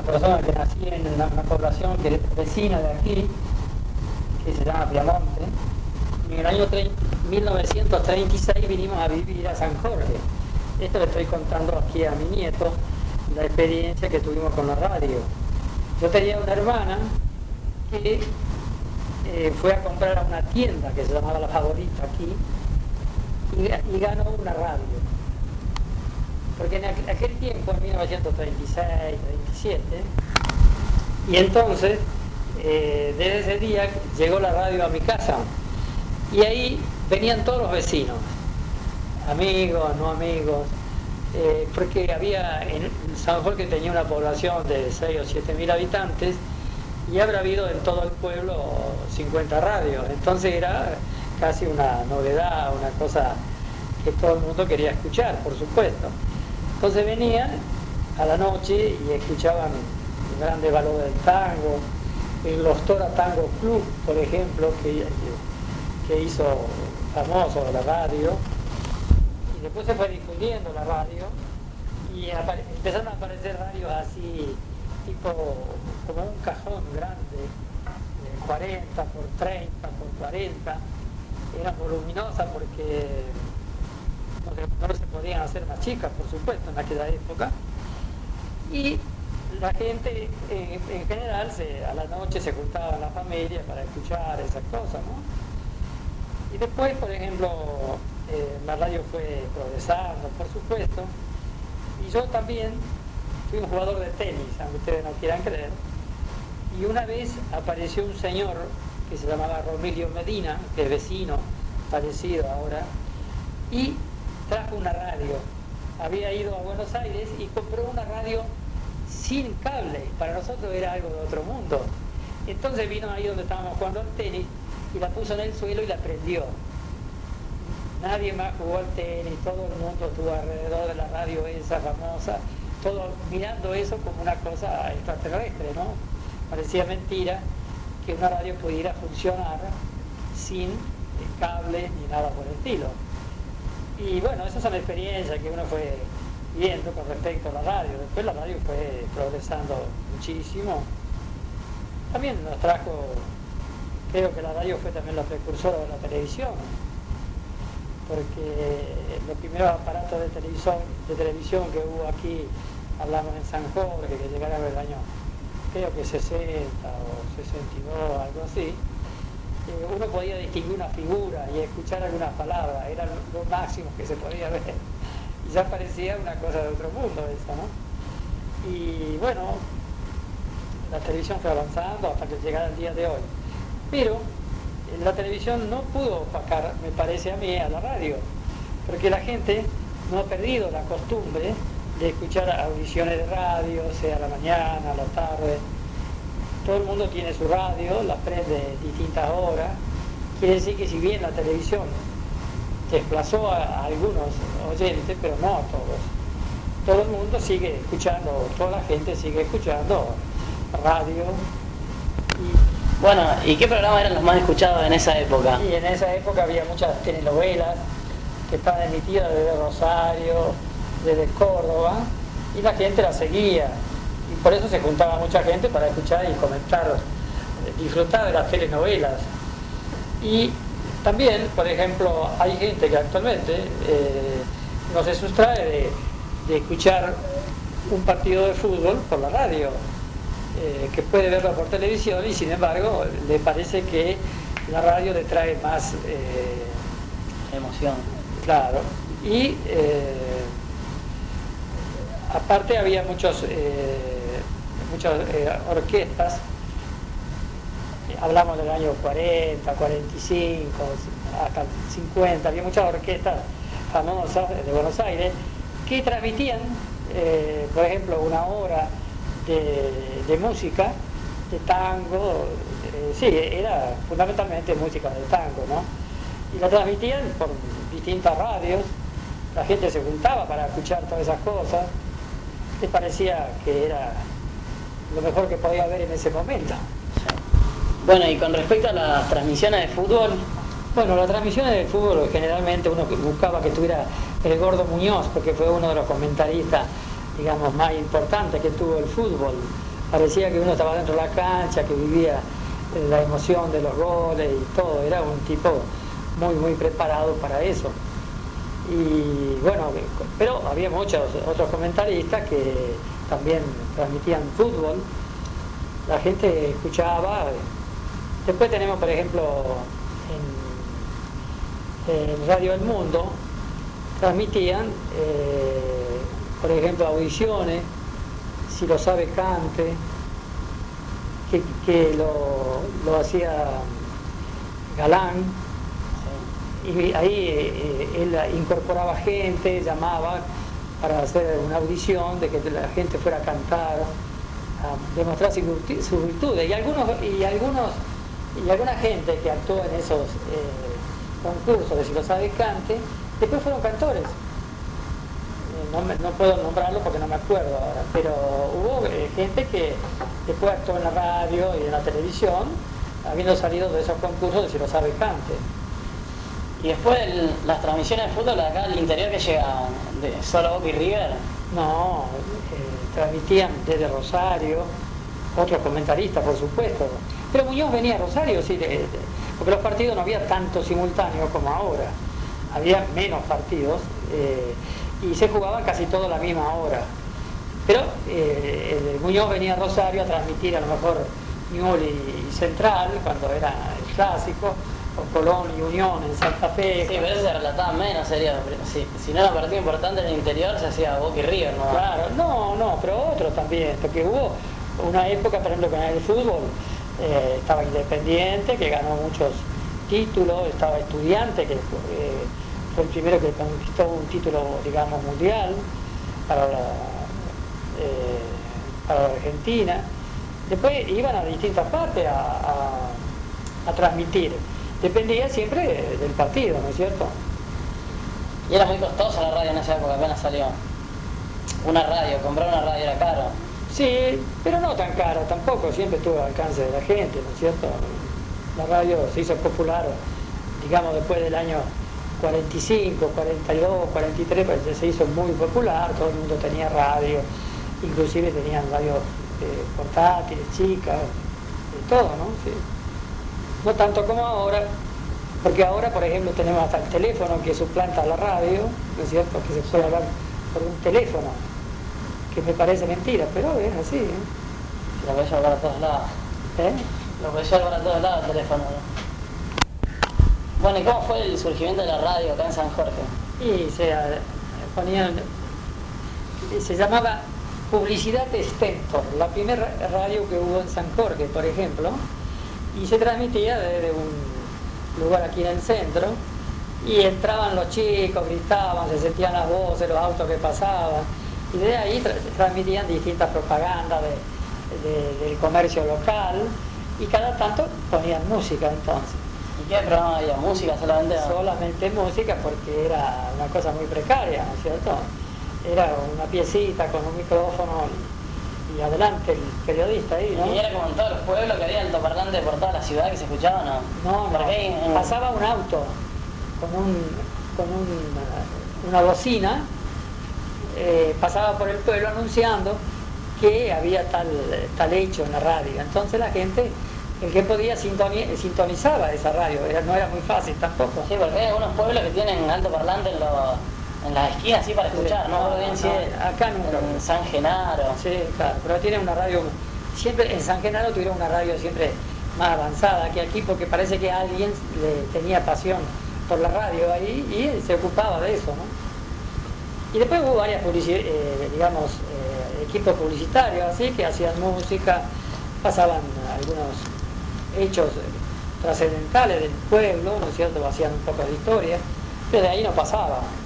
persona que nací en una población que es vecina de aquí, que se llama Piamonte. Y en el año 1936 vinimos a vivir a San Jorge. Esto le estoy contando aquí a mi nieto, la experiencia que tuvimos con la radio. Yo tenía una hermana que fue a comprar a una tienda que se llamaba La Favorita aquí y ganó una radio. Porque en aquel tiempo, en 1936, 37, y entonces, desde ese día llegó la radio a mi casa, y ahí venían todos los vecinos, amigos, no amigos, porque había en San Jorge tenía una población de 6 o 7 mil habitantes, y habrá habido en todo el pueblo 50 radios, entonces era casi una novedad, una cosa que todo el mundo quería escuchar, por supuesto. Entonces venían a la noche y escuchaban el grande valor del tango, los Tora Tango Club, por ejemplo, que hizo famoso la radio, y después se fue difundiendo la radio, y empezaron a aparecer radios así, tipo como un cajón grande, 40 por 30 por 40, eran voluminosas porque no se podían hacer más chicas, por supuesto, en aquella época. Y la gente en general a la noche se juntaba en la familia para escuchar esas cosas, ¿no? Y después, por ejemplo, la radio fue progresando, por supuesto. Y yo también fui un jugador de tenis, aunque ustedes no quieran creer. Y una vez apareció un señor que se llamaba Romilio Medina, que es vecino, fallecido ahora, y trajo una radio. Había ido a Buenos Aires y compró una radio sin cable. Para nosotros era algo de otro mundo. Entonces vino ahí donde estábamos jugando al tenis y la puso en el suelo y la prendió. Nadie más jugó al tenis, todo el mundo estuvo alrededor de la radio esa famosa, todo mirando eso como una cosa extraterrestre, ¿no? Parecía mentira que una radio pudiera funcionar sin cable ni nada por el estilo. Y bueno, esas son experiencias que uno fue viendo con respecto a la radio. Después la radio fue progresando muchísimo. También nos trajo, creo que la radio fue también la precursora de la televisión, porque los primeros aparatos de televisión que hubo aquí, hablamos en San Jorge, que llegaron el año, creo que 60 o 62, algo así, uno podía distinguir una figura y escuchar algunas palabras, era lo máximo que se podía ver, y ya parecía una cosa de otro mundo eso, ¿no? Y bueno, la televisión fue avanzando hasta que llegara el día de hoy, pero la televisión no pudo opacar, me parece a mí, a la radio, porque la gente no ha perdido la costumbre de escuchar audiciones de radio, sea a la mañana, a la tarde. Todo el mundo tiene su radio, la prende distintas horas. Quiere decir que si bien la televisión desplazó a algunos oyentes, pero no a todos, todo el mundo sigue escuchando, toda la gente sigue escuchando radio. Bueno, ¿y qué programas eran los más escuchados en esa época? Y en esa época había muchas telenovelas que estaban emitidas desde Rosario, desde Córdoba, y la gente las seguía. Y por eso se juntaba mucha gente para escuchar y comentar, disfrutar de las telenovelas. Y también, por ejemplo, hay gente que actualmente no se sustrae de escuchar un partido de fútbol por la radio, que puede verlo por televisión y sin embargo le parece que la radio le trae más emoción. Claro. Y aparte había muchas orquestas, hablamos del año 40, 45, hasta 50, había muchas orquestas famosas de Buenos Aires que transmitían, por ejemplo, una hora de música, de tango, sí, era fundamentalmente música de tango, ¿no? Y la transmitían por distintas radios, la gente se juntaba para escuchar todas esas cosas, les parecía que era lo mejor que podía haber en ese momento. Bueno, y con respecto a las transmisiones de fútbol. Bueno, las transmisiones de fútbol generalmente uno buscaba que tuviera el Gordo Muñoz, porque fue uno de los comentaristas, digamos, más importantes que tuvo el fútbol. parecía que uno estaba dentro de la cancha, que vivía la emoción de los goles y todo. Era un tipo muy preparado para eso. Y bueno, pero había muchos otros comentaristas que también transmitían fútbol. La gente escuchaba. Después tenemos, por ejemplo, en Radio El Mundo, transmitían, por ejemplo, audiciones, Si lo sabe cante, que lo hacía Galán, y ahí él incorporaba gente, llamaba para hacer una audición, de que la gente fuera a cantar, a demostrar sus virtudes, y alguna gente que actuó en esos concursos de Si lo sabe cante, después fueron cantores. No puedo nombrarlo porque no me acuerdo ahora, pero hubo gente que después actuó en la radio y en la televisión, habiendo salido de esos concursos de Si lo sabe cante. Y después las transmisiones de fútbol de acá al interior, que llegaban de solo Boca y River. No, transmitían desde Rosario, otros comentaristas por supuesto, pero Muñoz venía a Rosario, sí, porque los partidos no había tanto simultáneos como ahora, había menos partidos, y se jugaban casi todos a la misma hora. Pero Muñoz venía a Rosario a transmitir a lo mejor Newell's y Central, cuando era el clásico, o Colón y Unión en Santa Fe. Sí, pero eso se relataba menos, sería. Si no era un partido importante en el interior, se hacía Boca y River, ¿no? Claro, no, pero otros también, porque hubo una época, por ejemplo, con el fútbol, estaba Independiente, que ganó muchos títulos, estaba Estudiante, que fue el primero que conquistó un título, digamos, mundial para la Argentina. Después iban a distintas partes a transmitir. Dependía siempre del partido, ¿no es cierto? Y era muy costosa la radio en esa época, apenas salió. Comprar una radio era caro. Sí, pero no tan caro tampoco, siempre estuvo al alcance de la gente, ¿no es cierto? La radio se hizo popular, digamos, después del año 45, 42, 43, pues se hizo muy popular, todo el mundo tenía radio, inclusive tenían radios portátiles, chicas, de todo, ¿no? Sí. No tanto como ahora, porque ahora, por ejemplo, tenemos hasta el teléfono que suplanta la radio, ¿no es cierto?, que se puede hablar por un teléfono, que me parece mentira, pero es así, ¿eh? Lo podés llevar para todos lados. Lo podés llevar para todos lados el teléfono, ¿no? Bueno, ¿y cómo fue el surgimiento de la radio acá en San Jorge? Y se llamaba Publicidad Stentor, la primera radio que hubo en San Jorge, por ejemplo, y se transmitía desde un lugar aquí en el centro, y entraban los chicos, gritaban, se sentían las voces, los autos que pasaban, y de ahí transmitían distintas propagandas del comercio local, y cada tanto ponían música entonces. ¿Y qué programa había? ¿Música solamente? Solamente música, porque era una cosa muy precaria, ¿no es cierto? Era una piecita con un micrófono y adelante el periodista ahí, ¿no? ¿Y era como en todos los pueblos que había altoparlantes por toda la ciudad que se escuchaban, no? No, pasaba un auto con una bocina, pasaba por el pueblo anunciando que había tal hecho en la radio. Entonces la gente, el que podía, sintonizaba esa radio, no era muy fácil tampoco. Sí, porque hay algunos pueblos que tienen altoparlante en las esquinas, así para escuchar, sí, ¿no? Bien, sí, acá nunca. En San Genaro. Sí, claro, pero tienen una radio, siempre en San Genaro tuvieron una radio siempre más avanzada que aquí, porque parece que alguien le tenía pasión por la radio ahí y se ocupaba de eso, ¿no? Y después hubo varias equipos publicitarios así, que hacían música, pasaban algunos hechos trascendentales del pueblo, ¿no es cierto?, hacían un poco de historia, pero de ahí no pasaba.